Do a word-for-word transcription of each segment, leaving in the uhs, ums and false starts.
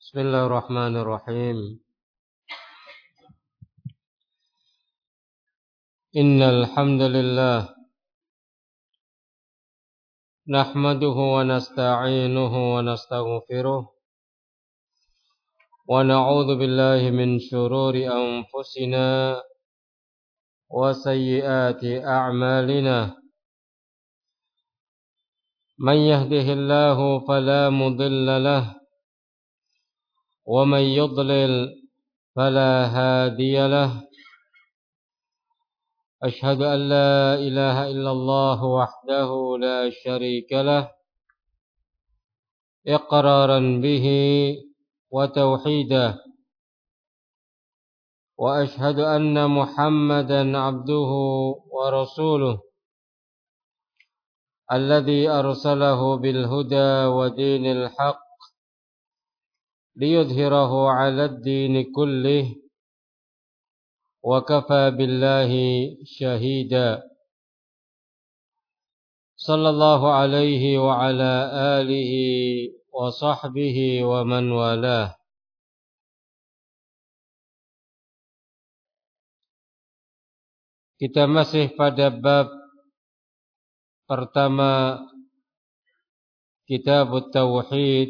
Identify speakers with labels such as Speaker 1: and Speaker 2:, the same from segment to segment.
Speaker 1: Bismillahirrahmanirrahim. Innal hamdalillah nahmaduhu wa nasta'inuhu wa nastaghfiruh wa na'udzu billahi min shururi anfusina wa sayyiati a'malina. Man yahdihillahu fala mudilla lahu wa man yudlil fala hadiya lahu. أشهد أن لا إله إلا الله وحده لا شريك له إقرارا به وتوحيدا وأشهد أن محمدا عبده ورسوله الذي أرسله بالهدى ودين الحق ليظهره على الدين كله وكفى بالله شهيدا. صلى الله عليه وعلى آله وصحبه ومن والاه. Kita masih pada bab pertama Kitab Tauhid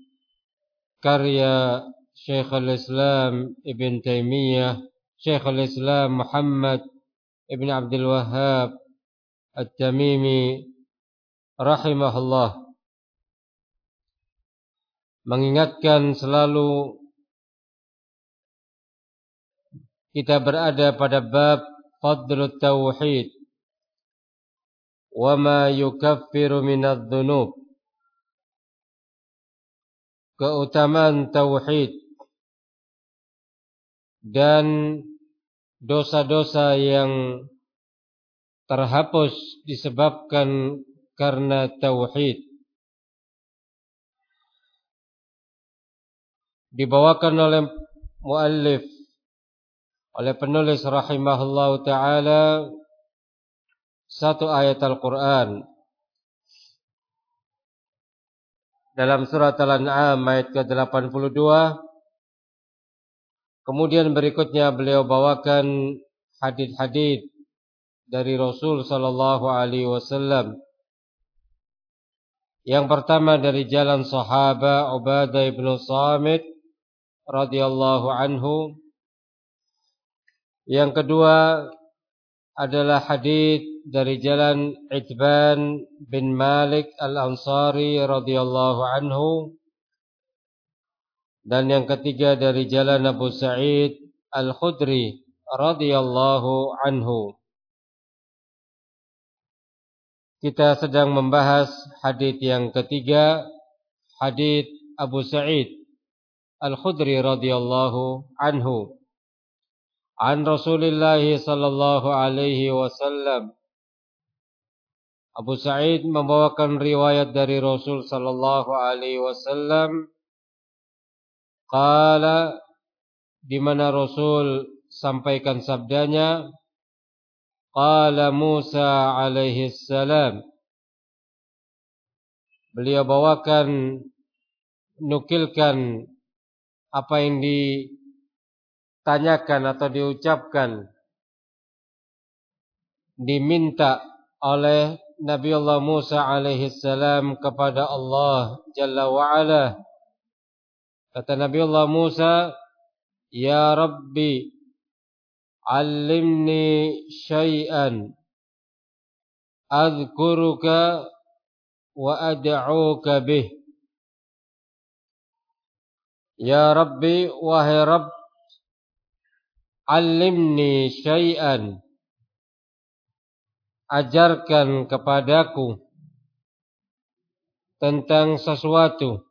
Speaker 1: karya Syekhul Islam Ibn Taimiyah, Syekhul Islam Muhammad Ibn Abdul Wahhab At-Tamimi rahimahullah, mengingatkan selalu kita berada pada bab Fadlut Tauhid wa ma yukaffiru minadz dzunub, keutamaan tauhid dan dosa-dosa yang terhapus disebabkan karena tauhid. Dibawakan oleh muallif, oleh penulis rahimahullahu ta'ala, satu ayat Al-Quran dalam surat Al-An'am ayat ke delapan puluh dua. Kemudian berikutnya beliau bawakan hadits-hadits dari Rasul sallallahu alaihi wasallam. Yang pertama dari jalan sahabat Ubadah bin Samit radhiyallahu anhu. Yang kedua adalah hadits dari jalan Itban bin Malik Al-Ansari radhiyallahu anhu. Dan yang ketiga dari jalan Abu Sa'id Al-Khudri radhiyallahu anhu. Kita sedang membahas hadits yang ketiga, hadits Abu Sa'id Al-Khudri radhiyallahu anhu. An Rasulillah sallallahu alaihi wasallam. Abu Sa'id membawakan riwayat dari Rasul sallallahu alaihi wasallam. Qala, di mana Rasul sampaikan sabdanya, qala Musa alaihi salam. Beliau bawakan, nukilkan apa yang ditanyakan atau diucapkan, diminta oleh Nabi Allah Musa alaihi salam kepada Allah Jalla wa'ala. Kata Nabi Allah Musa, Ya Rabbi, allimni syai'an adhkuruka wa ad'uka bih. Ya Rabbi, wahai Rabb, allimni syai'an, ajarkan kepadaku tentang sesuatu,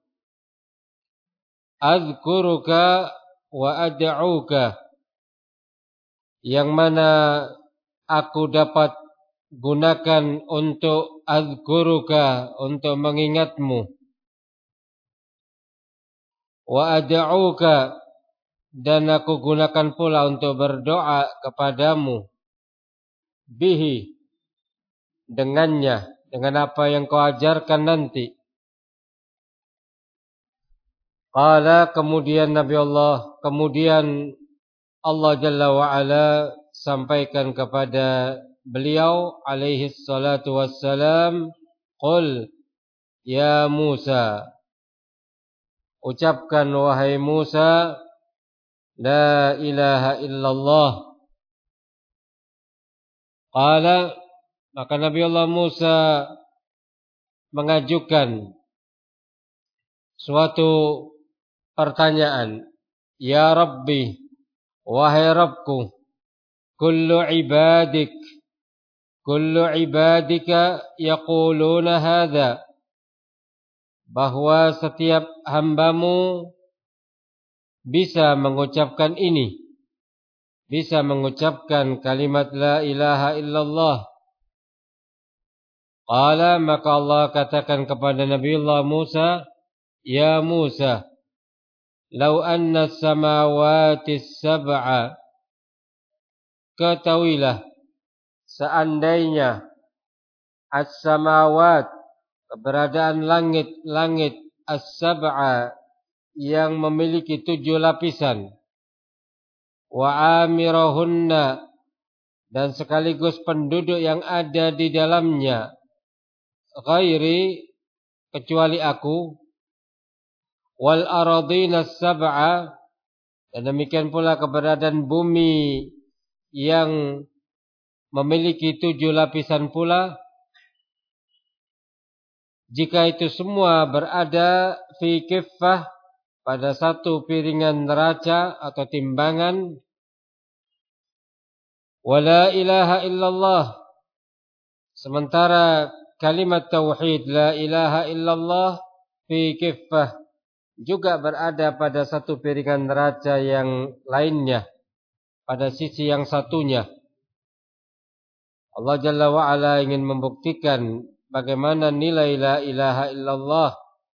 Speaker 1: adhkuruka wa ad'uka, yang mana aku dapat gunakan untuk adhkuruka, untuk mengingatmu, wa ad'uka, dan aku gunakan pula untuk berdoa kepadamu, bihi, dengannya, dengan apa yang kau ajarkan nanti. Qala, kemudian Nabi Allah, kemudian Allah Jalla wa'ala sampaikan kepada beliau alaihi salatu wassalam, Qul ya Musa, ucapkan wahai Musa, la ilaha illallah. Qala, maka Nabi Allah Musa mengajukan suatu pertanyaan. Ya Rabbi, wahai Rabbku, kullu ibadik, kullu ibadika yaquluna hadha, bahwa setiap hambamu bisa mengucapkan ini, bisa mengucapkan kalimat la ilaha illallah. Qala, maka Allah katakan kepada Nabi Allah Musa, ya Musa, lau anna samawati sab'a, ketahuilah seandainya as-samawat, keberadaan langit-langit, as-sab'a, yang memiliki tujuh lapisan, wa amirahunna, dan sekaligus penduduk yang ada di dalamnya, ghairi, kecuali aku, wal aradina sab'a, dan demikian pula keberadaan bumi yang memiliki tujuh lapisan pula, jika itu semua berada fi kiffah, pada satu piringan neraca atau timbangan, wala ilaha illallah, sementara kalimat tauhid la ilaha illallah fi kiffah juga berada pada satu piringan neraca yang lainnya, pada sisi yang satunya. Allah Jalla wa'ala ingin membuktikan bagaimana nilai la ilaha illallah,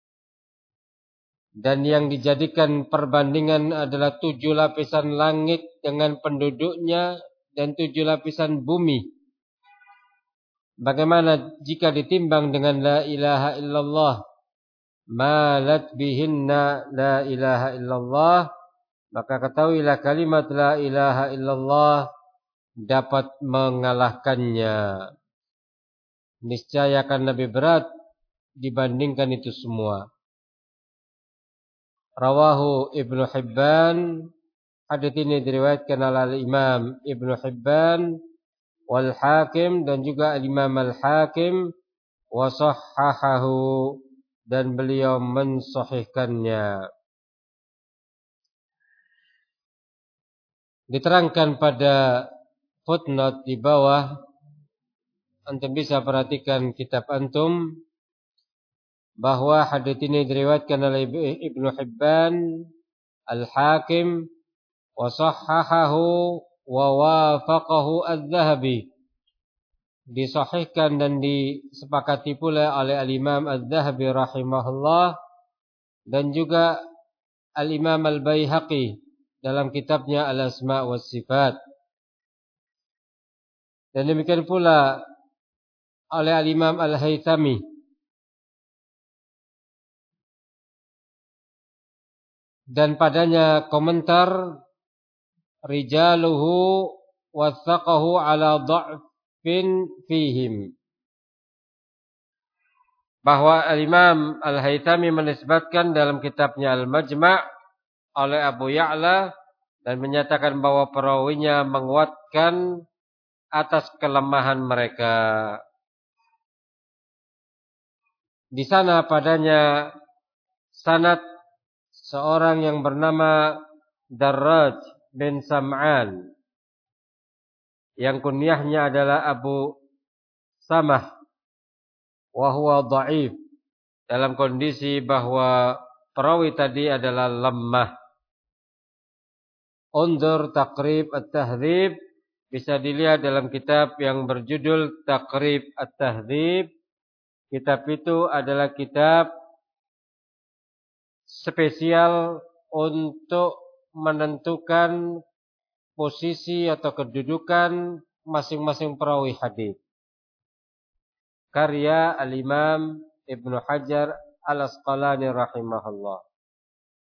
Speaker 1: dan yang dijadikan perbandingan adalah tujuh lapisan langit dengan penduduknya dan tujuh lapisan bumi. Bagaimana jika ditimbang dengan la ilaha illallah, malat bihinna la ilaha illallah, maka ketahuilah kalimat la ilaha illallah dapat mengalahkannya. Niscaya akan lebih berat dibandingkan itu semua. Rawahu Ibnu Hibban, hadits ini diriwayatkan oleh Imam Ibnu Hibban, wal Hakim, dan juga Imam Al-Hakim, wa sahhahahu, dan beliau mensahihkannya. Diterangkan pada footnote di bawah, antum bisa perhatikan kitab antum, bahwa hadits ini diriwayatkan oleh Ibnu Hibban, Al-Hakim, wa sahhahahu wa wafaqahu Az-Zahabi, disahihkan dan disepakati pula oleh Al-Imam Az-Zahabi rahimahullah, dan juga Al-Imam Al-Baihaqi dalam kitabnya Al-Asma' was Sifat, dan demikian pula oleh Al-Imam Al-Haythami, dan padanya komentar, rijaluhu wathaqahu ala dha'fin fihim, bahwa Al-Imam Al-Haythami menisbatkan dalam kitabnya Al-Majma' oleh Abu Ya'la, dan menyatakan bahwa perawinya menguatkan atas kelemahan mereka. Di sana padanya sanad seorang yang bernama Darraj bin Sam'an, yang kunyahnya adalah Abu Samah, wa huwa dha'if, dalam kondisi bahwa perawi tadi adalah lemah. Undur Taqrib At-Tahdhib, bisa dilihat dalam kitab yang berjudul Taqrib At-Tahdhib. Kitab itu adalah kitab spesial untuk menentukan posisi atau kedudukan masing-masing perawi hadis. Karya Al-Imam Ibnu Hajar Al-Asqalani rahimahullah.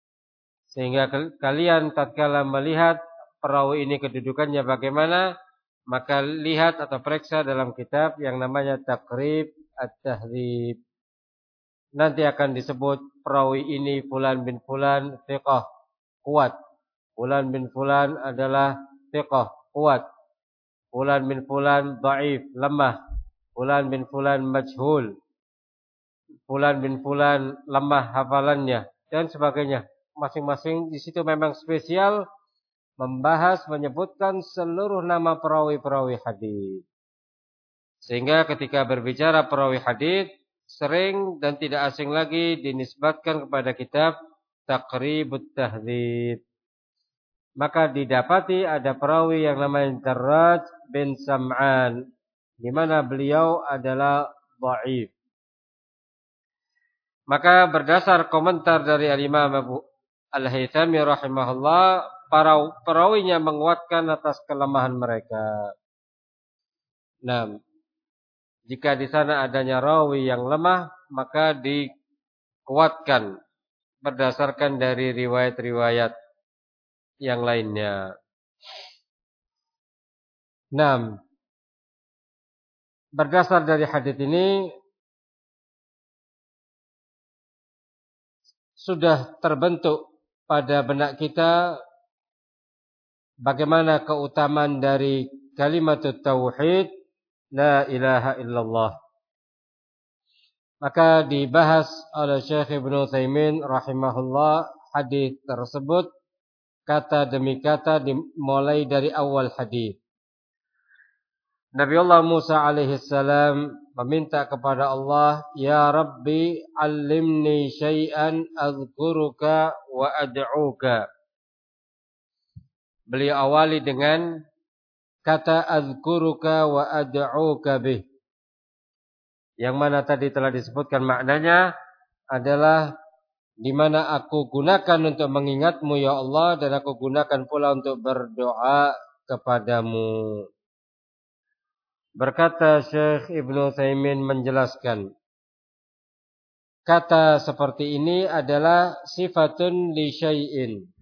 Speaker 1: Sehingga kalian tatkala melihat perawi ini kedudukannya bagaimana, maka lihat atau periksa dalam kitab yang namanya Taqrib At-Tahdzib. Nanti akan disebut perawi ini fulan bin fulan thiqah, kuat. Fulan bin fulan adalah thiqah, kuat. Fulan bin fulan dhaif, lemah. Fulan bin fulan majhul. Fulan bin fulan lemah hafalannya dan sebagainya. Masing-masing di situ memang spesial membahas menyebutkan seluruh nama perawi-perawi hadis. Sehingga ketika berbicara perawi hadis sering dan tidak asing lagi dinisbatkan kepada kitab Taqribut Tahdzib. Maka didapati ada perawi yang namanya Darraj bin Sam'an, di mana beliau adalah dhaif. Maka berdasar komentar dari Al-Imam Abu Al-Haythami rahimahullah, para perawinya menguatkan atas kelemahan mereka. Nah, jika di sana adanya rawi yang lemah, maka dikuatkan berdasarkan dari riwayat-riwayat yang lainnya. Nah, berdasar dari hadis ini sudah terbentuk pada benak kita bagaimana keutamaan dari kalimat tauhid la ilaha illallah. Maka dibahas oleh Syekh Ibnu Utsaimin rahimahullah hadis tersebut kata demi kata dimulai dari awal hadis. Nabi Allah Musa alaihi salam meminta kepada Allah, "Ya Rabbi, 'allimni syai'an azkuruka wa ad'uka." Beliau awali dengan kata azkuruka wa ad'uka bih. Yang mana tadi telah disebutkan maknanya adalah di mana aku gunakan untuk mengingatmu ya Allah dan aku gunakan pula untuk berdoa kepadamu. Berkata Syekh Ibnu Utsaimin menjelaskan, kata seperti ini adalah sifatun li syai'in.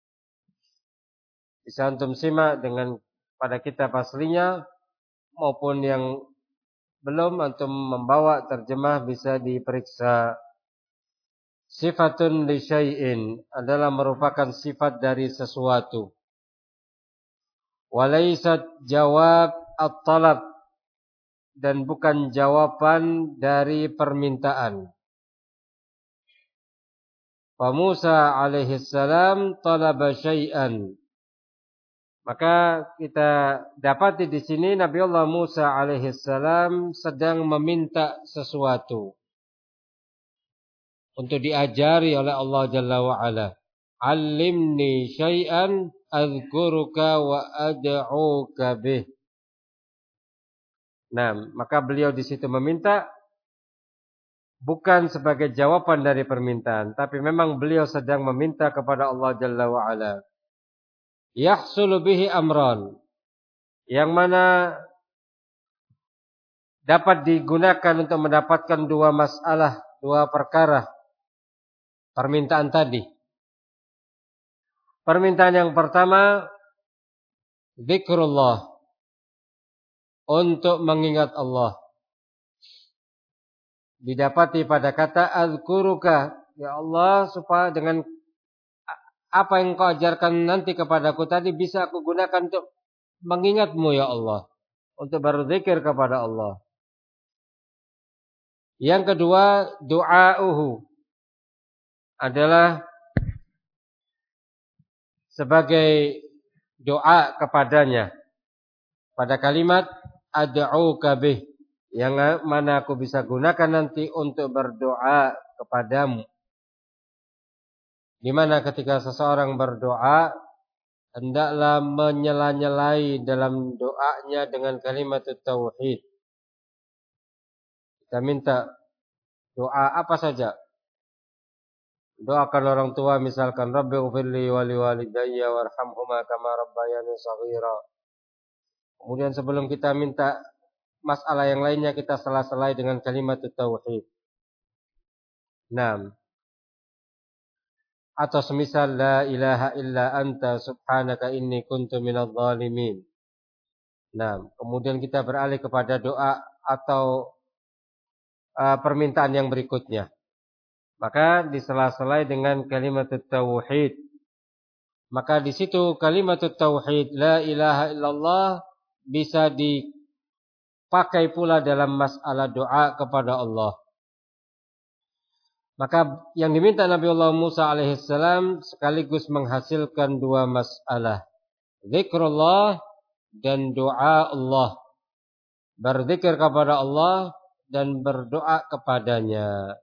Speaker 1: Bisa antum simak dengan pada kitab aslinya maupun yang belum antum membawa terjemah bisa diperiksa. Sifatun li syai'in adalah merupakan sifat dari sesuatu. Walaysat jawab at-talab, dan bukan jawaban dari permintaan. Fa Musa alaihi salam talaba syai'an. Maka kita dapati di sini Nabi Allah Musa alaihi salam sedang meminta sesuatu untuk diajari oleh Allah Jalla wa Ala. Allimni syai'an azkuruka wa ad'uka bih. Nah, maka beliau di situ meminta bukan sebagai jawaban dari permintaan, tapi memang beliau sedang meminta kepada Allah Jalla wa Ala. Yahsulu bihi amran, yang mana dapat digunakan untuk mendapatkan dua masalah, dua perkara permintaan tadi. Permintaan yang pertama, zikrullah, untuk mengingat Allah. Didapati pada kata azkuruka, ya Allah, supaya dengan apa yang kau ajarkan nanti kepadaku tadi bisa aku gunakan untuk mengingatmu ya Allah, untuk berzikir kepada Allah. Yang kedua, du'auhu, adalah sebagai doa kepadanya pada kalimat ad'uka bih, yang mana aku bisa gunakan nanti untuk berdoa kepadamu. Di mana ketika seseorang berdoa hendaklah menyela-nyelai dalam doanya dengan kalimat tauhid. Kita minta doa apa saja. Doakan orang tua misalkan Rabbighfirli wa liwalidayya warhamhuma kama rabbayani shaghira. Kemudian sebelum kita minta masalah yang lainnya kita sela-selai dengan kalimat tauhid. Naam. atau semisal la ilaha illa anta subhanaka inni kuntu minadh dhalimin. Nah, kemudian kita beralih kepada doa atau uh, permintaan yang berikutnya. Maka disela-selai dengan kalimat tauhid. Maka di situ kalimat tauhid la ilaha illallah bisa dipakai pula dalam masalah doa kepada Allah. Maka yang diminta Nabi Allah Musa alaihissalam sekaligus menghasilkan dua masalah. Zikrullah dan doa Allah. Berzikir kepada Allah dan berdoa kepadanya.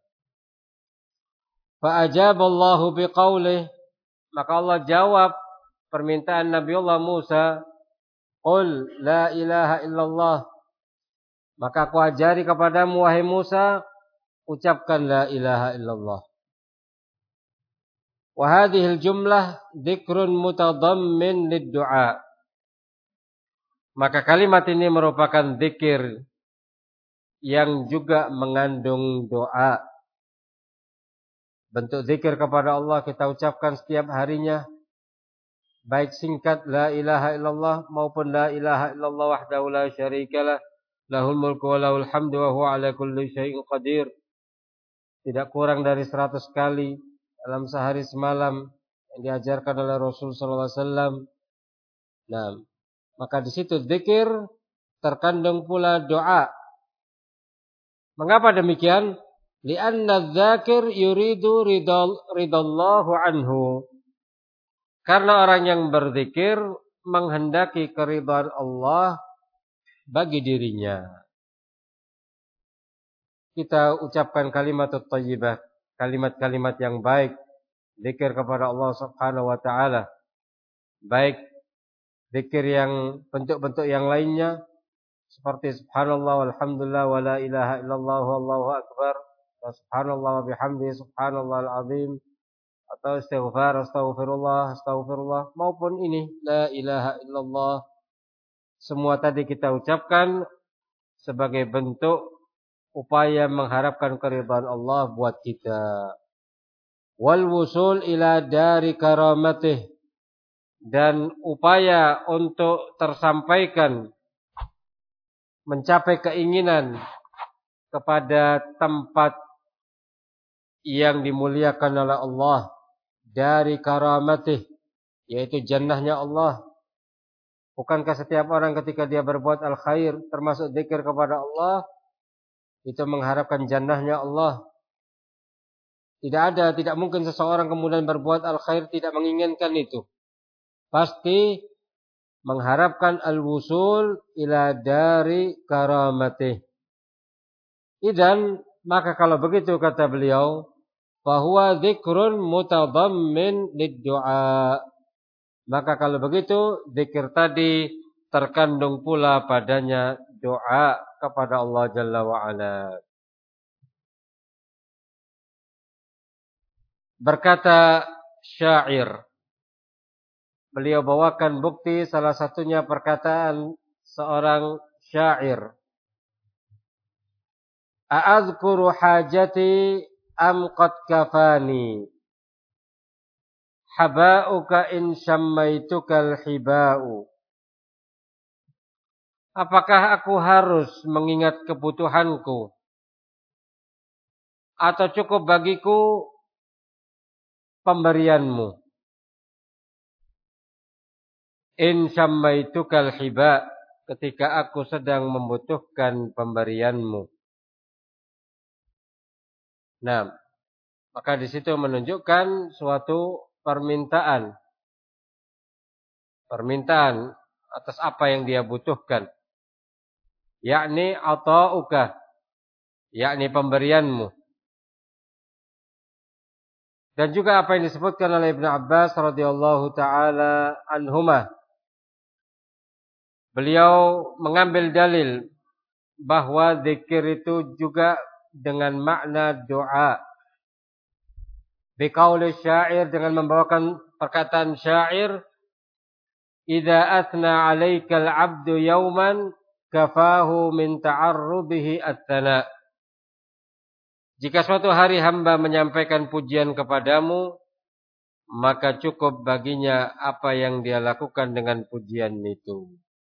Speaker 1: Fa'ajaballahu biqaulih. Maka Allah jawab permintaan Nabi Allah Musa. Qul la ilaha illallah. Maka aku ajari kepadamu wahai Musa, ucapkan la ilaha illallah. Wa hadhil jumlah dzikrun mutadammin lid-du'a. Maka kalimat ini merupakan zikir yang juga mengandung doa. Bentuk zikir kepada Allah kita ucapkan setiap harinya, baik singkat la ilaha illallah maupun la ilaha illallah wahdahu la syarikalah, lahul mulku wa lahul hamdu wa huwa ala kulli syai'in qadir. Tidak kurang dari seratus kali dalam sehari semalam yang diajarkan oleh Rasul sallallahu alaihi wasallam. Nah, maka di situ zikir terkandung pula doa. Mengapa demikian? Li'anna dzakir yuridu ridal ridallahu anhu. Karena orang yang berzikir menghendaki keridhaan Allah bagi dirinya. Kita ucapkan kalimat thayyibah, kalimat-kalimat yang baik, zikir kepada Allah Subhanahu wa taala. Baik zikir yang bentuk-bentuk yang lainnya seperti subhanallah walhamdulillah wa la ilaha illallah wallahu akbar, wa subhanallah wa bihamdihi subhanallahal azim, atau istighfar astaghfirullah astaghfirullah, maupun ini la ilaha illallah. Semua tadi kita ucapkan sebagai bentuk upaya mengharapkan keridhaan Allah buat kita. Wal wusul ila dari karamatih, dan upaya untuk tersampaikan mencapai keinginan kepada tempat yang dimuliakan oleh Allah, dari karamatih, yaitu jannahnya Allah. Bukankah setiap orang ketika dia berbuat al-khair termasuk zikir kepada Allah itu mengharapkan jannahnya Allah? Tidak ada, tidak mungkin seseorang kemudian berbuat al-khair tidak menginginkan itu. Pasti mengharapkan al-wusul ila dari karamatih. Idzan, maka kalau begitu kata beliau, fahuwa dzikrun mutadammin lid-du'a. Maka kalau begitu zikir tadi terkandung pula padanya doa kepada Allah Jalla wa Ala. Berkata syair, beliau bawakan bukti salah satunya perkataan seorang syair. A'adzkuru hajati am qad kafani, haba'uka in syamaitukal hiba'u. Apakah aku harus mengingat kebutuhanku, atau cukup bagiku pemberianmu? In syamaitukal hiba, ketika aku sedang membutuhkan pemberianmu. Nah, maka di situ menunjukkan suatu permintaan. Permintaan atas apa yang dia butuhkan. Yakni ata'uka, yakni pemberianmu. Dan juga apa yang disebutkan oleh Ibnu Abbas radhiyallahu taala anhuma. Beliau mengambil dalil bahwa zikir itu juga dengan makna doa. Biqauli syair, dengan membawakan perkataan syair, idza athna 'alaikal 'abdu yawman kafahu min ta'arrudihi at-thana. Jika suatu hari hamba menyampaikan pujian kepadamu, maka cukup baginya apa yang dia lakukan dengan pujian itu.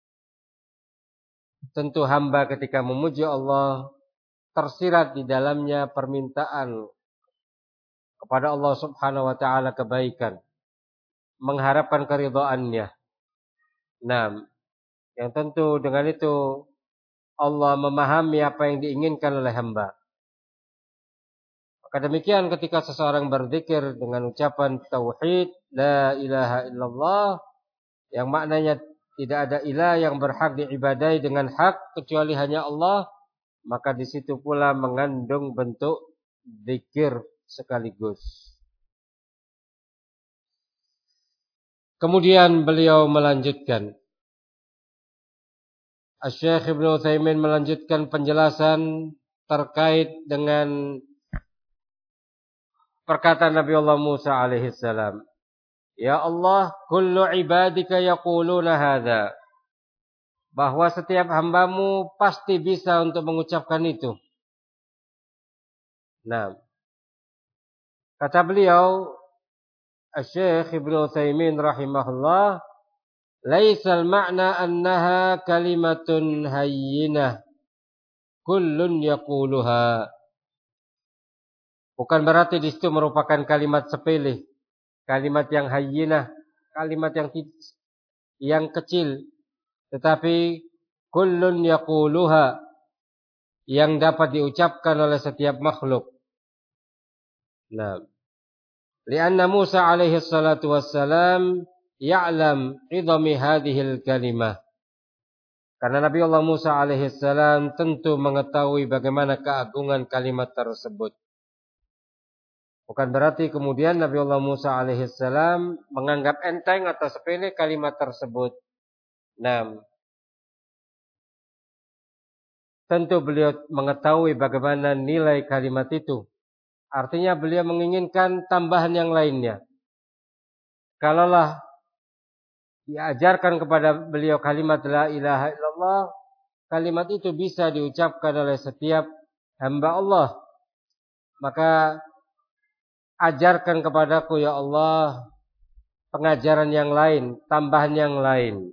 Speaker 1: Tentu hamba ketika memuji Allah tersirat di dalamnya permintaan kepada Allah Subhanahu wa taala kebaikan, mengharapkan keridhaannya. Nah, yang tentu dengan itu Allah memahami apa yang diinginkan oleh hamba. Maka demikian ketika seseorang berzikir dengan ucapan tauhid, la ilaha illallah, yang maknanya tidak ada ilah yang berhak diibadai dengan hak kecuali hanya Allah, maka di situ pula mengandung bentuk zikir sekaligus. Kemudian beliau melanjutkan. Asy-Syaikh Ibnu Utsaimin melanjutkan penjelasan terkait dengan perkataan Nabi Allah Musa alaihi salam. Ya Allah, kullu ibadika yaquluna hadza. Bahwa setiap hambamu pasti bisa untuk mengucapkan itu. Nah, kata beliau Asy-Syaikh Ibnu Utsaimin rahimahullah, laisal ma'na annaha kalimatun hayyinah kullun yaquluha. Bukan berarti di situ merupakan kalimat sepele, kalimat yang hayyinah, kalimat yang yang kecil, tetapi kullun yaquluha, yang dapat diucapkan oleh setiap makhluk. Nah, lianna Musa alaihi salatu wassalam ya'lam idhami hadhil kalimah. Karena Nabi Allah Musa alaihi salam tentu mengetahui bagaimana keagungan kalimat tersebut. Bukan berarti kemudian Nabi Allah Musa alaihi salam menganggap enteng atau sepele kalimat tersebut. Nah, tentu beliau mengetahui bagaimana nilai kalimat itu. Artinya beliau menginginkan tambahan yang lainnya. Kalaulah diajarkan kepada beliau kalimat la ilaha illallah, kalimat itu bisa diucapkan oleh setiap hamba Allah. Maka ajarkan kepadaku ya Allah pengajaran yang lain, tambahan yang lain.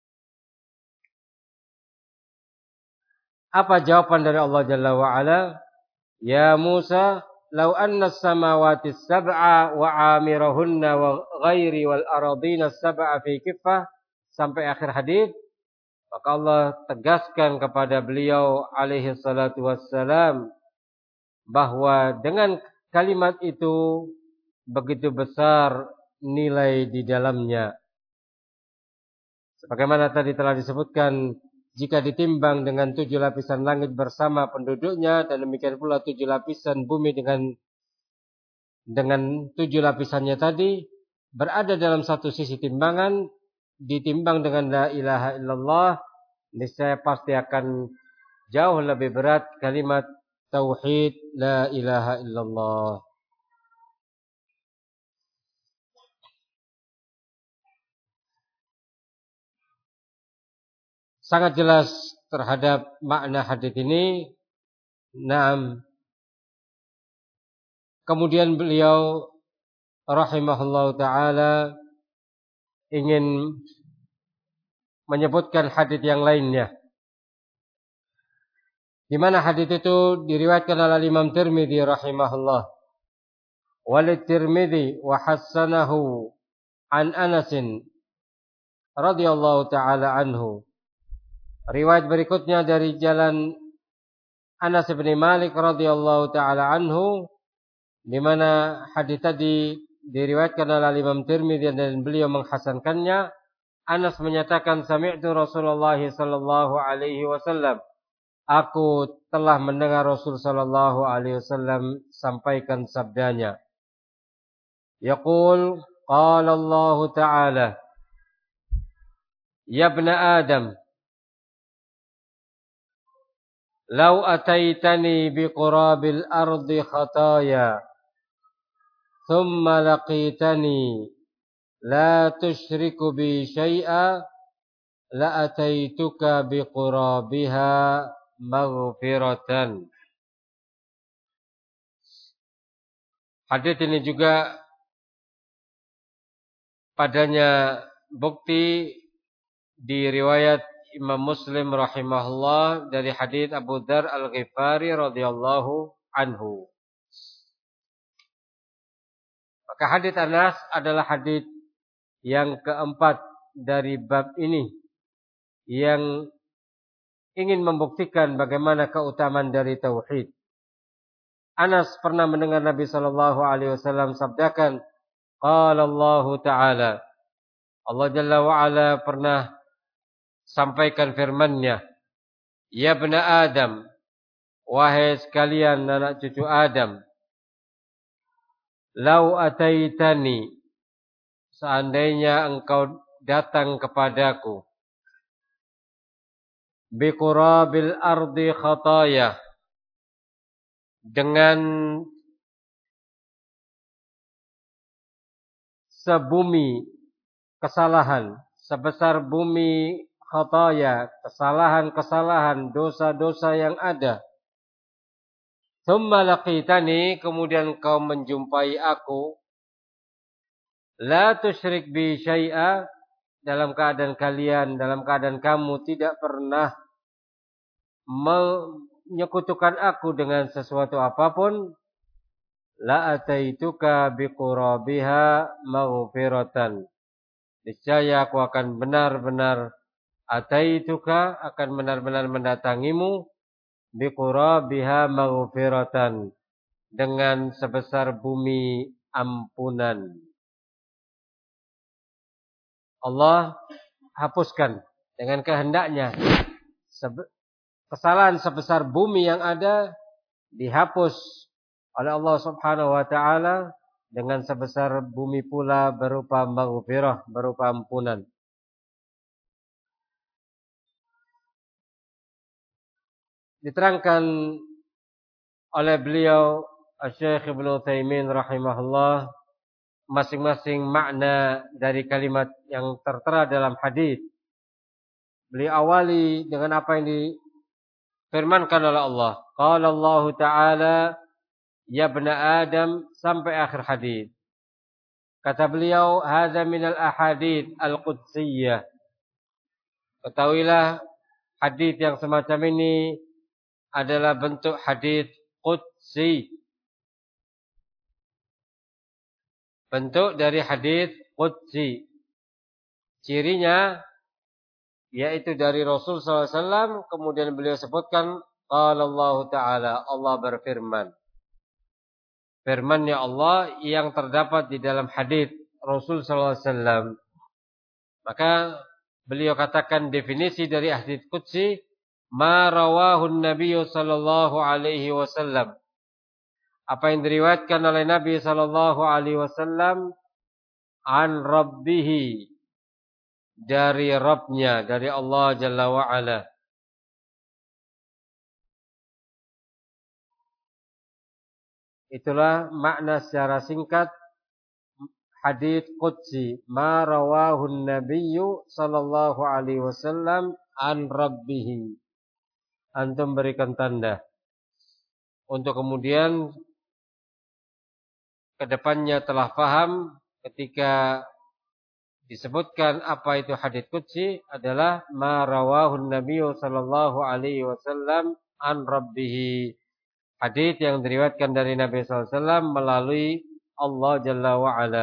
Speaker 1: Apa jawaban dari Allah Jalla wa Ala? Ya Musa, law anna as-samawati as-sab'a wa 'amirahunna wa ghairi wal aradina as-sab'a fi kiffah, sampai akhir hadis. Maka Allah tegaskan kepada beliau alaihi salatu wassalam bahwa dengan kalimat itu begitu besar nilai di dalamnya. Sebagaimana tadi telah disebutkan, jika ditimbang dengan tujuh lapisan langit bersama penduduknya, dan demikian pula tujuh lapisan bumi dengan dengan tujuh lapisannya tadi, berada dalam satu sisi timbangan, ditimbang dengan la ilaha illallah, niscaya pasti akan jauh lebih berat kalimat tauhid la ilaha illallah. Sangat jelas terhadap makna hadis ini. Naam. Kemudian beliau rahimahullah taala ingin menyebutkan hadis yang lainnya, di mana hadis itu diriwayatkan oleh Imam Tirmidzi rahimahullah. Walid Tirmidzi wa hassanahu an Anas radhiyallahu taala anhu. Riwayat berikutnya dari jalan Anas bin Malik radhiyallahu taala anhu, di mana hadis tadi diriwayatkan oleh Imam Tirmidzi dan beliau menghasankannya. Anas menyatakan, sami'tu Rasulullah sallallahu alaihi wasallam. Aku telah mendengar Rasul sallallahu alaihi wasallam sampaikan sabdanya. Yaqul, qala Allah Ta'ala, ya ibna Adam, law ataitani biqurabil ardi khataya, thumma laqitani la tusyriku bi syai'a, la ataituka biqurabiha maghfiratan. Hadis ini juga padanya bukti di riwayat Imam Muslim rahimahullah dari hadits Abu Dzar Al-Ghifari radhiyallahu anhu. Maka hadits Anas adalah hadits yang keempat dari bab ini yang ingin membuktikan bagaimana keutamaan dari tauhid. Anas pernah mendengar Nabi sallallahu alaihi wasallam sabdakan, qala Allah Ta'ala, Allah Jalla wa Ala pernah sampaikan firman-Nya, ya bna Adam, wahai sekalian anak cucu Adam, lau ataitani, seandainya engkau datang kepadaku, biqurabil ardi khataya, dengan sebumi kesalahan, sebesar bumi khataya, kesalahan-kesalahan, dosa-dosa yang ada. Tsumma laqitani, kemudian kau menjumpai aku, la tusyrik bi syai'a, dalam keadaan kalian, dalam keadaan kamu tidak pernah menyekutukan aku dengan sesuatu apapun, la ataituka biqurabiha maghfiratan, niscaya aku akan benar-benar ataituka, akan benar-benar mendatangimu, biqurabiha maghfiratan, dengan sebesar bumi ampunan. Allah hapuskan dengan kehendaknya kesalahan sebesar bumi yang ada, dihapus oleh Allah Subhanahu wa taala dengan sebesar bumi pula berupa maghfirah, berupa ampunan. Diterangkan oleh beliau Syekh Ibnu Utsaimin rahimahullah masing-masing makna dari kalimat yang tertera dalam hadis. Beliau awali dengan apa yang difirmankan oleh Allah. Qala Allah Ta'ala, ya bna Adam, sampai akhir hadis. Kata beliau, hadza minal ahadits al-qudsiyah. Ketahuilah, hadis yang semacam ini adalah bentuk hadis qudsi. Bentuk dari hadis qudsi. Cirinya yaitu dari Rasul sallallahu alaihi wasallam, kemudian beliau sebutkan qala Allah Ta'ala, Allah berfirman. Firman-Nya Allah yang terdapat di dalam hadis Rasul sallallahu alaihi wasallam. Maka beliau katakan definisi dari hadis qudsi, ma rawahu an-nabiy sallallahu alaihi wasallam, apa yang diriwayatkan oleh Nabi sallallahu alaihi wasallam an rabbih, dari Rabb-Nya, dari Allah Jalla wa Ala. Itulah makna secara singkat hadis qudsi, ma rawahu an-nabiy sallallahu alaihi wasallam an rabbih. Antum berikan tanda untuk kemudian kedepannya telah paham ketika disebutkan apa itu hadits qudsi adalah ma rawahu an-nabiy sallallahu alaihi wasallam an rabbih. Hadits yang diriwayatkan dari Nabi sallallahu alaihi wasallam melalui Allah Jalla wa Ala.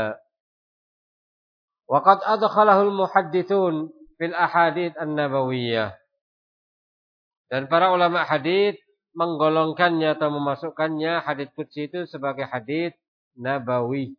Speaker 1: Wa qad adkhalahu al-muhadditsun fil ahadits an-nabawiyyah. Dan para ulama hadits menggolongkannya atau memasukkannya hadits qudsi itu sebagai hadits nabawi.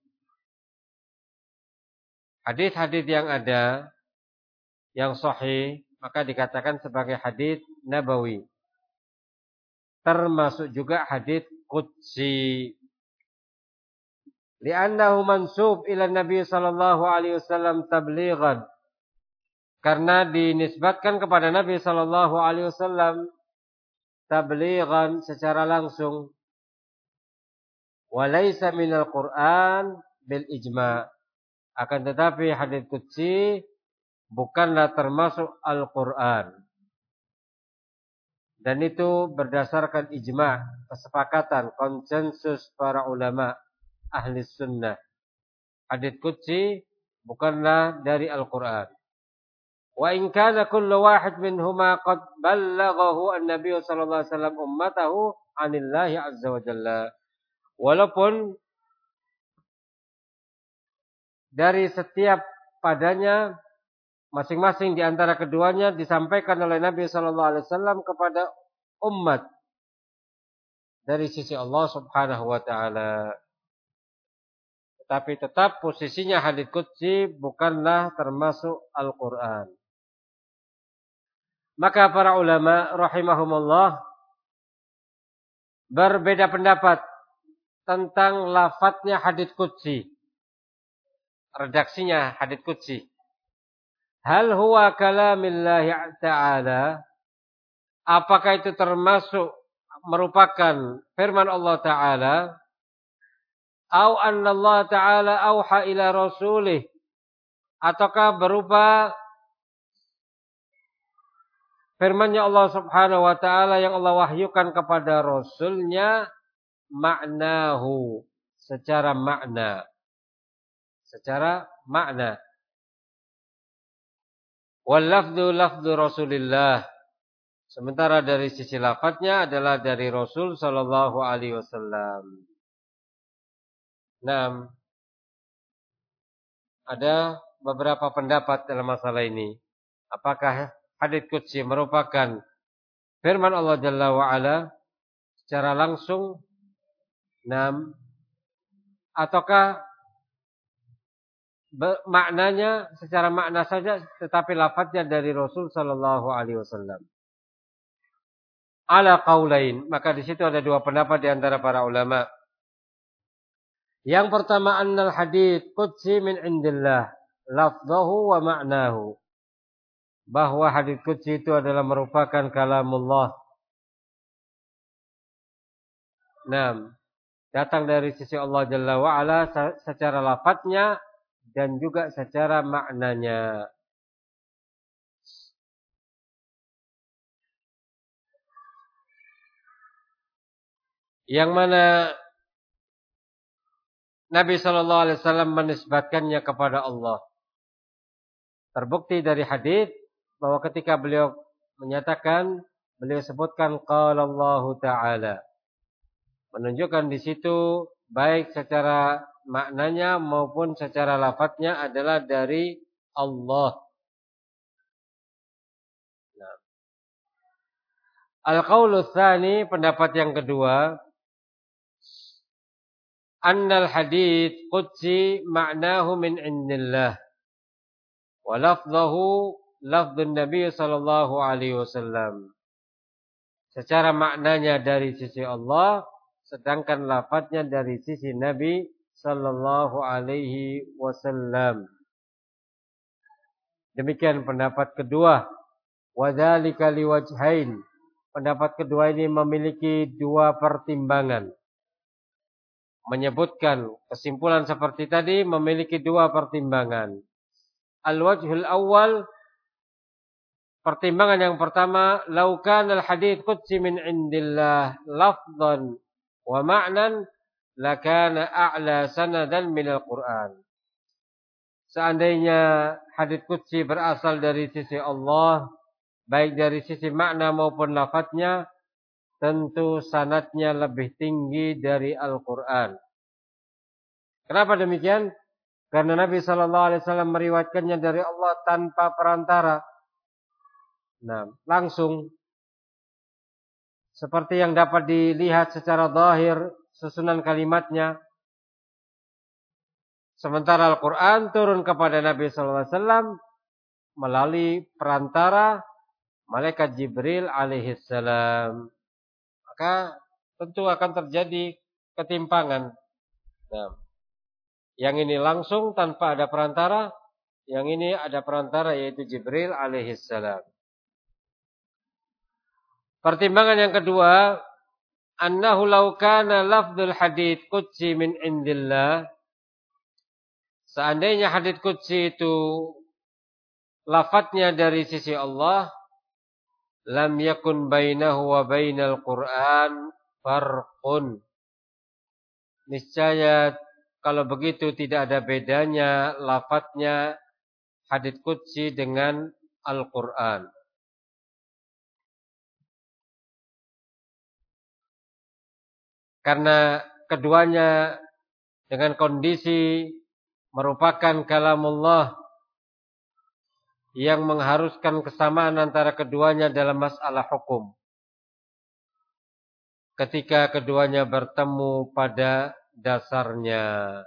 Speaker 1: Hadis-hadis yang ada yang sahih maka dikatakan sebagai hadis nabawi. Termasuk juga hadis qudsi. Li'annahu mansub ila Nabi sallallahu alaihi wasallam tablighan. Karena dinisbatkan kepada Nabi sallallahu alaihi wasallam tablighan secara langsung. Wa laisa minal Qur'an bil ijma'. Akan tetapi hadits qudsi bukanlah termasuk Al-Quran. Dan itu berdasarkan ijma', kesepakatan, konsensus para ulama ahli sunnah. Hadits qudsi bukanlah dari Al-Quran. Wa in kana kullu wahid minhuma qad ballaghahu an-nabiy sallallahu alaihi wasallam ummatahu 'anillahi azza wa jalla. Walaupun dari setiap padanya masing-masing di antara keduanya disampaikan oleh Nabi sallallahu alaihi wasallam kepada umat dari sisi Allah Subhanahu wa taala. Tetapi tetap posisinya hadits qudsi bukanlah termasuk Al-Qur'an. Maka para ulama rahimahumullah berbeda pendapat tentang lafadznya hadits qudsi. Redaksinya hadits qudsi. Hal huwa kalamillahi ta'ala? Apakah itu termasuk merupakan firman Allah Ta'ala? Au anna Allah Ta'ala auha ila rasulih? Ataukah berupa firman-Nya Allah Subhanahu wa taala yang Allah wahyukan kepada Rasulnya, maknahu, secara makna. Secara makna. Wal lafdhu lafdhu Rasulillah. Sementara dari sisi lafadznya adalah dari Rasul sallallahu alaihi wasallam. Nah, ada beberapa pendapat dalam masalah ini. Apakah hadits qudsi merupakan firman Allah Jalla wa Ala secara langsung, nam, ataukah maknanya secara makna saja tetapi lafadznya dari Rasul sallallahu alaihi wasallam. Ala qaulain, maka di situ ada dua pendapat di antara para ulama. Yang pertama, annal hadits qudsi min indillah lafzahu wa ma'nahu. Bahwa hadits qudsi itu adalah merupakan kalamullah. Nah, datang dari sisi Allah Jalla wa'ala secara lafadznya dan juga secara maknanya. Yang mana Nabi sallallahu alaihi wasallam menisbatkannya kepada Allah. Terbukti dari hadits bahwa ketika beliau menyatakan, beliau sebutkan qala Allah Ta'ala. Menunjukkan di situ baik secara maknanya maupun secara lafadznya adalah dari Allah. Nah. Al-qaulu tsani, pendapat yang kedua, annal hadits qudsi ma'nahu min indillah wa lafdhahu lafdhun Nabi sallallahu alaihi wasallam. Secara maknanya dari sisi Allah, sedangkan lafadznya dari sisi Nabi sallallahu alaihi wasallam. Demikian pendapat kedua. Wa dzalika liwajhain. Pendapat kedua ini memiliki dua pertimbangan. Menyebutkan kesimpulan seperti tadi memiliki dua pertimbangan. Al-wajhul awal, pertimbangan yang pertama, lau kana al-hadits qudsi min indillah lafdhan wa ma'nan lakana a'la sanadan min al-Qur'an. Seandainya hadits qudsi berasal dari sisi Allah, baik dari sisi makna maupun lafadznya, tentu sanadnya lebih tinggi dari Al-Quran. Kenapa demikian? Karena Nabi sallallahu alaihi wasallam meriwayatkannya dari Allah tanpa perantara. Nah, langsung. Seperti yang dapat dilihat secara zahir susunan kalimatnya. Sementara Al-Quran turun kepada Nabi sallallahu alaihi wasallam melalui perantara malaikat Jibril alaihissalam. Maka tentu akan terjadi ketimpangan. Nah, yang ini langsung tanpa ada perantara, yang ini ada perantara yaitu Jibril alaihissalam. Pertimbangan yang kedua, annahu law kana lafdzul hadits qudsi min indillah. Seandainya hadits qudsi itu lafadznya dari sisi Allah, lam yakun bainahu wa bainal Qur'an farqun. Niscaya Kalau begitu tidak ada bedanya lafadznya hadits qudsi dengan Al-Quran. Karena keduanya dengan kondisi merupakan kalamullah yang mengharuskan kesamaan antara keduanya dalam masalah hukum. Ketika keduanya bertemu pada dasarnya.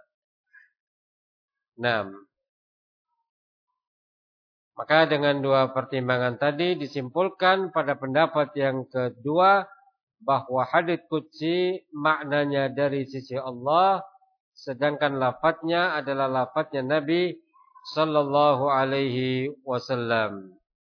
Speaker 1: Nah, maka dengan dua pertimbangan tadi disimpulkan pada pendapat yang kedua bahwa hadits qudsi maknanya dari sisi Allah, sedangkan lafadznya adalah lafadznya Nabi sallallahu alaihi wasallam.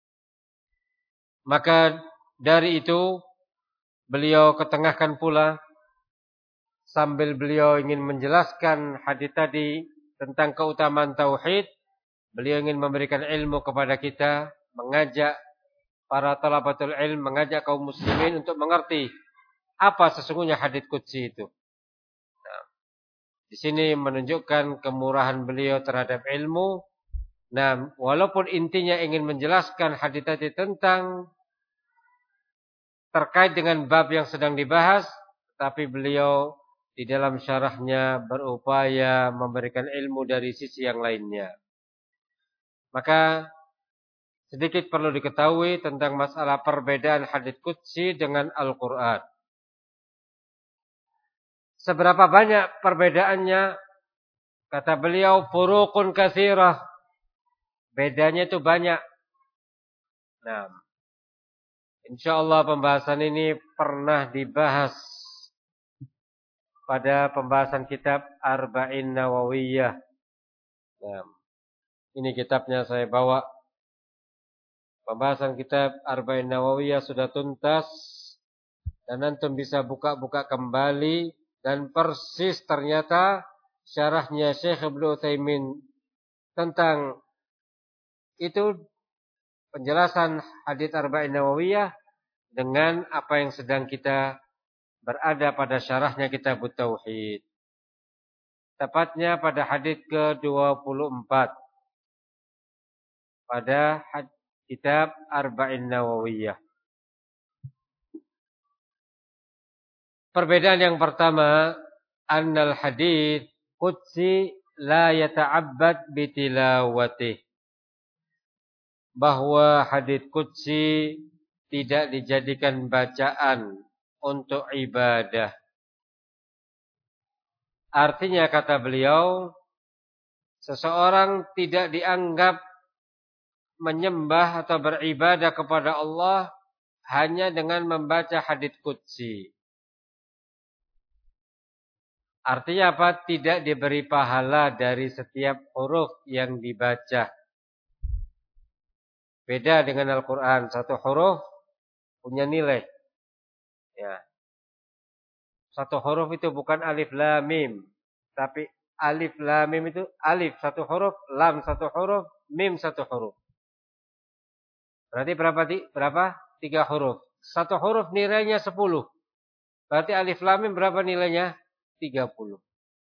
Speaker 1: Maka dari itu beliau ketengahkan pula sambil beliau ingin menjelaskan hadits tadi tentang keutamaan tauhid, beliau ingin memberikan ilmu kepada kita, mengajak para talabatul ilm, mengajak kaum muslimin untuk mengerti apa sesungguhnya hadits qudsi itu. Nah, di sini menunjukkan kemurahan beliau terhadap ilmu. Nah, walaupun intinya ingin menjelaskan hadits tadi tentang terkait dengan bab yang sedang dibahas, tapi beliau di dalam syarahnya berupaya memberikan ilmu dari sisi yang lainnya. Maka sedikit perlu diketahui tentang masalah perbedaan hadits qudsi dengan Al-Quran. Seberapa banyak perbedaannya? Kata beliau, furuqun katsirah. Bedanya itu banyak. Nah, insyaallah pembahasan ini pernah dibahas pada pembahasan kitab Arba'in Nawawiyah. Nah, ini kitabnya saya bawa. Pembahasan kitab Arba'in Nawawiyah sudah tuntas. Dan antum bisa buka-buka kembali. Dan persis ternyata syarahnya Syekh Ibnu Utsaimin tentang itu, penjelasan hadits Arba'in Nawawiyah dengan apa yang sedang kita berada pada syarahnya kitab Tauhid. Tepatnya pada hadits ke dua puluh empat. Pada kitab Arba'in Nawawiyah. Perbedaan yang pertama, annal hadits qudsi la yata'abbad bitilawatih. Bahwa hadits qudsi tidak dijadikan bacaan untuk ibadah. Artinya kata beliau, seseorang tidak dianggap menyembah atau beribadah kepada Allah hanya dengan membaca hadits qudsi. Artinya apa? Tidak diberi pahala dari setiap huruf yang dibaca. Beda dengan Al-Quran. Satu huruf punya nilai. Ya. Satu huruf itu bukan alif lam mim. Tapi alif lam mim itu alif satu huruf, lam satu huruf, mim satu huruf. Berarti berapa? Berapa? Tiga huruf. Satu huruf nilainya sepuluh. Berarti alif lam mim berapa nilainya? Tiga puluh.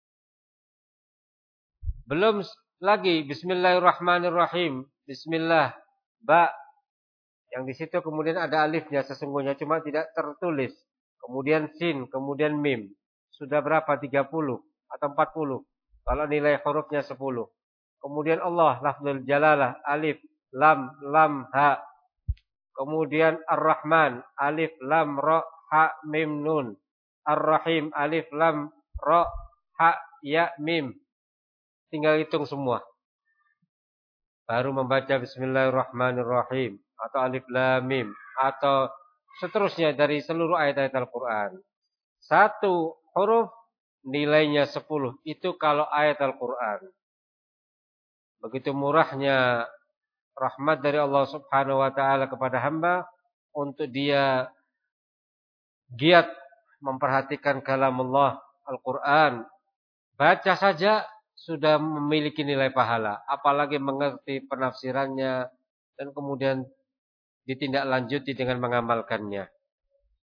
Speaker 1: Belum lagi Bismillahirrahmanirrahim. Bismillah. Ba. Yang di situ kemudian ada alifnya sesungguhnya cuma tidak tertulis. Kemudian sin, kemudian mim. Sudah berapa? tiga puluh atau empat puluh. Kalau nilai hurufnya sepuluh. Kemudian Allah, lafzul jalalah, alif, lam, lam, ha. Kemudian Ar-Rahman, alif, lam, ra, ha, mim, nun. Ar-Rahim, alif, lam, ra, ha, ya, mim. Tinggal hitung semua. Baru membaca Bismillahirrahmanirrahim. Atau alif, lam, mim. Atau seterusnya dari seluruh ayat-ayat Al-Quran. Satu huruf nilainya sepuluh. Itu kalau ayat Al-Quran. Begitu murahnya rahmat dari Allah subhanahu wa ta'ala kepada hamba. Untuk dia giat memperhatikan kalam Allah Al-Quran. Baca saja sudah memiliki nilai pahala. Apalagi mengerti penafsirannya. Dan kemudian ditindaklanjuti dengan mengamalkannya.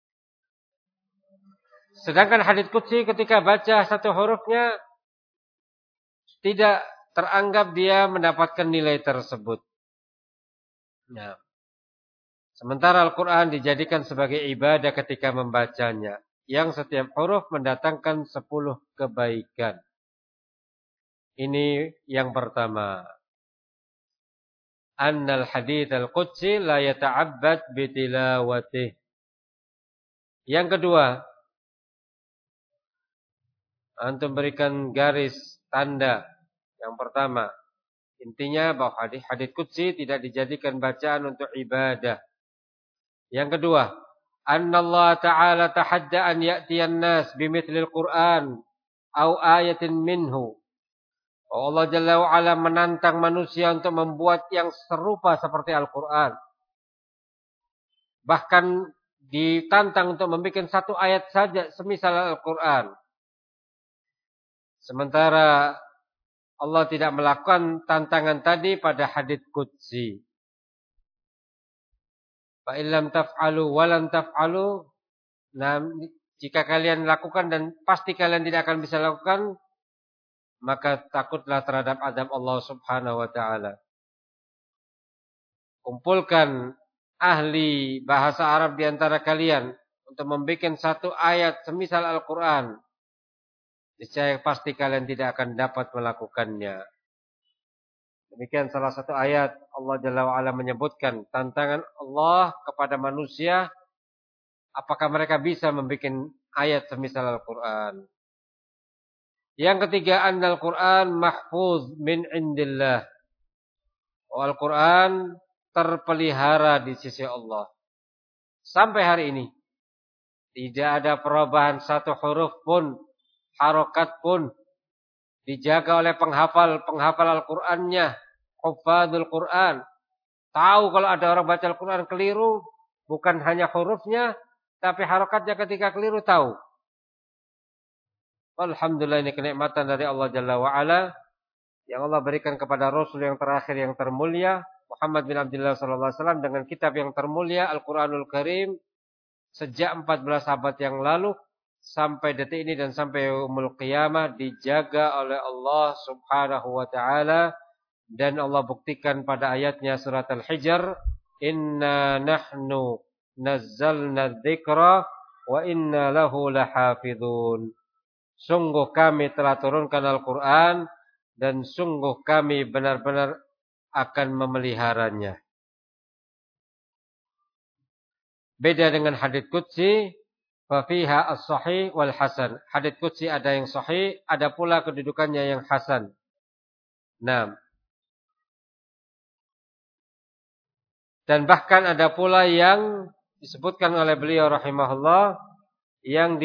Speaker 1: Sedangkan hadits qudsi ketika baca satu hurufnya tidak teranggap dia mendapatkan nilai tersebut. Nah, sementara Al-Quran dijadikan sebagai ibadah ketika membacanya, yang setiap huruf mendatangkan sepuluh kebaikan. Ini yang pertama. Annal hadits al-qudsi la yata'abbad bitilawatih. Yang kedua, antum berikan garis tanda. Yang pertama, intinya bahwa hadis hadits qudsi tidak dijadikan bacaan untuk ibadah. Yang kedua, anna Allah Ta'ala tahadda an ya'tiyan nas bimithlil Qur'an au ayatin minhu. Allah Jalla wa'ala menantang manusia untuk membuat yang serupa seperti Al-Quran. Bahkan ditantang untuk membuat satu ayat saja semisal Al-Quran. Sementara Allah tidak melakukan tantangan tadi pada hadits qudsi. Fa illam taf'alu wa lam taf'alu. Nah, jika kalian lakukan dan pasti kalian tidak akan bisa lakukan, maka takutlah terhadap azab Allah Subhanahu wa taala. Kumpulkan ahli bahasa Arab di antara kalian untuk membuat satu ayat semisal Al-Quran. Niscaya pasti kalian tidak akan dapat melakukannya. Demikian salah satu ayat Allah Jalla wa'ala menyebutkan tantangan Allah kepada manusia. Apakah mereka bisa membuat ayat semisal Al-Quran. Yang ketiga, annal Quran mahfuz min indillah. Al-Quran terpelihara di sisi Allah. Sampai hari ini tidak ada perubahan satu huruf pun, harokat pun. Dijaga oleh penghafal-penghafal Al-Qur'annya, hufadzul Qur'an. Tahu kalau ada orang baca Al-Qur'an keliru, bukan hanya hurufnya, tapi harokatnya ketika keliru tahu. Alhamdulillah, ini kenikmatan dari Allah Jalla wa'ala yang Allah berikan kepada Rasul yang terakhir yang termulia, Muhammad bin Abdullah sallallahu alaihi wasallam, dengan kitab yang termulia Al-Qur'anul Karim sejak empat belas abad yang lalu sampai detik ini dan sampai yaumul qiyamah dijaga oleh Allah Subhanahu wa taala. Dan Allah buktikan pada ayatnya surat Al-Hijr, inna nahnu nazzalna dzikra wa inna lahu lahafizun. Sungguh kami telah turunkan Al-Quran dan sungguh kami benar-benar akan memeliharanya. Beda dengan hadits qudsi, fa fiha as-sahih wal hasan. Hadits qudsi ada yang sahih, ada pula kedudukannya yang hasan. Nah, dan bahkan ada pula yang disebutkan oleh beliau rahimahullah yang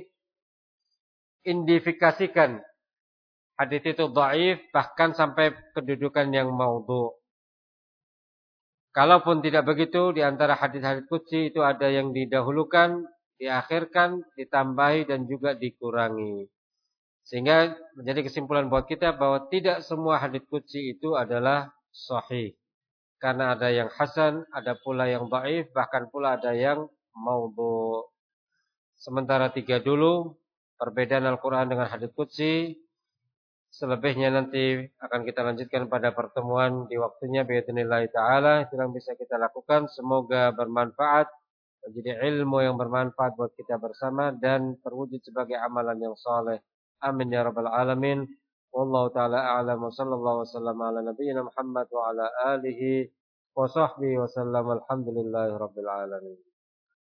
Speaker 1: diidentifikasikan hadits itu dhaif, bahkan sampai kedudukan yang maudhu'. Kalaupun tidak begitu, di antara hadits-hadits qudsi itu ada yang didahulukan, diakhirkan, ditambahi dan juga dikurangi. Sehingga menjadi kesimpulan buat kita bahwa tidak semua hadits qudsi itu adalah sahih. Karena ada yang hasan, ada pula yang dhaif, bahkan pula ada yang maudhu'. Sementara tiga dulu, perbedaan Al-Quran dengan hadits qudsi. Selebihnya nanti akan kita lanjutkan pada pertemuan di waktunya biidznillah taala. Itu yang bisa kita lakukan. Semoga bermanfaat, menjadi ilmu yang bermanfaat buat kita bersama dan terwujud sebagai amalan yang saleh. Amin ya rabbal alamin. Wallahu taala a'lam wa sallallahu wasallam ala nabiyyina Muhammad wa ala alihi wa sahbihi wa sallam. Alhamdulillahirabbil alamin.